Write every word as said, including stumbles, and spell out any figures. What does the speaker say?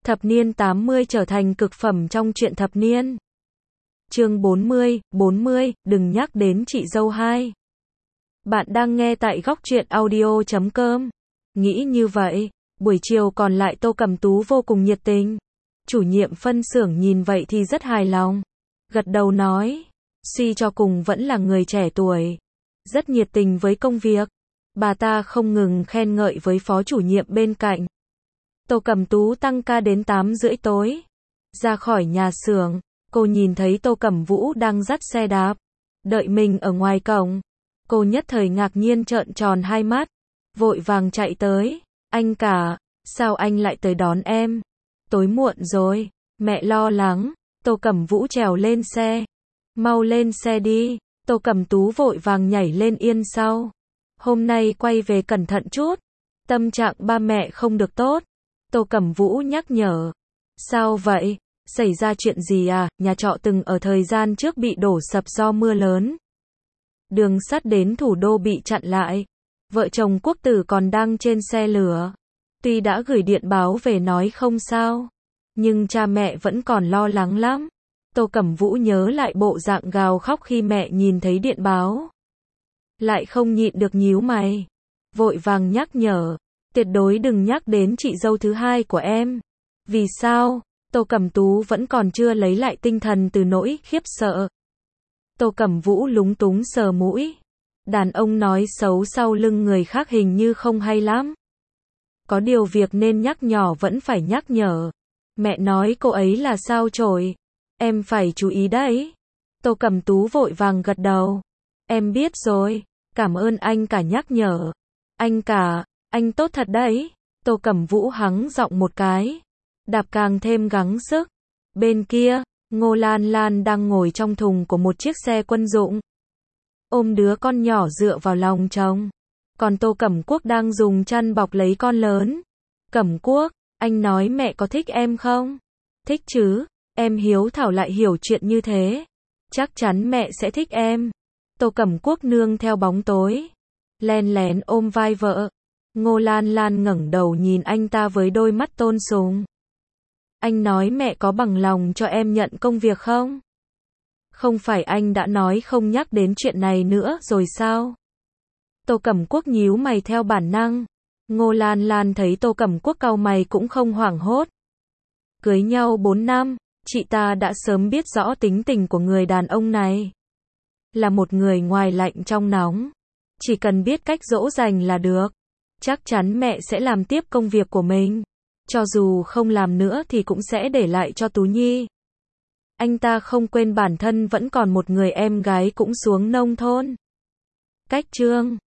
Thập niên tám mươi trở thành cực phẩm trong truyện thập niên. Chương bốn mươi, bốn mươi, đừng nhắc đến chị dâu hai. Bạn đang nghe tại góc truyện audio chấm com. Nghĩ như vậy, buổi chiều còn lại Tô Cẩm Tú vô cùng nhiệt tình. Chủ nhiệm phân xưởng nhìn vậy thì rất hài lòng. Gật đầu nói, suy cho cùng vẫn là người trẻ tuổi. Rất nhiệt tình với công việc. Bà ta không ngừng khen ngợi với phó chủ nhiệm bên cạnh. Tô Cẩm Tú tăng ca đến tám rưỡi tối. Ra khỏi nhà xưởng, cô nhìn thấy Tô Cẩm Vũ đang dắt xe đạp, đợi mình ở ngoài cổng. Cô nhất thời ngạc nhiên trợn tròn hai mắt, vội vàng chạy tới. Anh cả, sao anh lại tới đón em? Tối muộn rồi, mẹ lo lắng. Tô Cẩm Vũ trèo lên xe. Mau lên xe đi. Tô Cẩm Tú vội vàng nhảy lên yên sau. Hôm nay quay về cẩn thận chút. Tâm trạng ba mẹ không được tốt. Tô Cẩm Vũ nhắc nhở. Sao vậy? Xảy ra chuyện gì à? Nhà trọ từng ở thời gian trước bị đổ sập do mưa lớn. Đường sắt đến thủ đô bị chặn lại. Vợ chồng Quốc Tử còn đang trên xe lửa. Tuy đã gửi điện báo về nói không sao, nhưng cha mẹ vẫn còn lo lắng lắm. Tô Cẩm Vũ nhớ lại bộ dạng gào khóc khi mẹ nhìn thấy điện báo. Lại không nhịn được nhíu mày. Vội vàng nhắc nhở. Tuyệt đối đừng nhắc đến chị dâu thứ hai của em. Vì sao? Tô Cẩm Tú vẫn còn chưa lấy lại tinh thần từ nỗi khiếp sợ. Tô Cẩm Vũ lúng túng sờ mũi. Đàn ông nói xấu sau lưng người khác hình như không hay lắm. Có điều việc nên nhắc nhỏ vẫn phải nhắc nhở. Mẹ nói cô ấy là sao chổi. Em phải chú ý đấy. Tô Cẩm Tú vội vàng gật đầu. Em biết rồi. Cảm ơn anh cả nhắc nhở. Anh cả, anh tốt thật đấy. Tô Cẩm Vũ hắng giọng một cái. Đạp càng thêm gắng sức. Bên kia, Ngô Lan Lan đang ngồi trong thùng của một chiếc xe quân dụng. Ôm đứa con nhỏ dựa vào lòng chồng. Còn Tô Cẩm Quốc đang dùng chăn bọc lấy con lớn. Cẩm Quốc, anh nói mẹ có thích em không? Thích chứ, em hiếu thảo lại hiểu chuyện như thế. Chắc chắn mẹ sẽ thích em. Tô Cẩm Quốc nương theo bóng tối. Len lén ôm vai vợ. Ngô Lan Lan ngẩng đầu nhìn anh ta với đôi mắt tôn sùng. Anh nói mẹ có bằng lòng cho em nhận công việc không? Không phải anh đã nói không nhắc đến chuyện này nữa rồi sao? Tô Cẩm Quốc nhíu mày theo bản năng. Ngô Lan Lan thấy Tô Cẩm Quốc cau mày cũng không hoảng hốt. Cưới nhau bốn năm, chị ta đã sớm biết rõ tính tình của người đàn ông này. Là một người ngoài lạnh trong nóng. Chỉ cần biết cách dỗ dành là được. Chắc chắn mẹ sẽ làm tiếp công việc của mình. Cho dù không làm nữa thì cũng sẽ để lại cho Tú Nhi. Anh ta không quên bản thân vẫn còn một người em gái cũng xuống nông thôn. Cách chương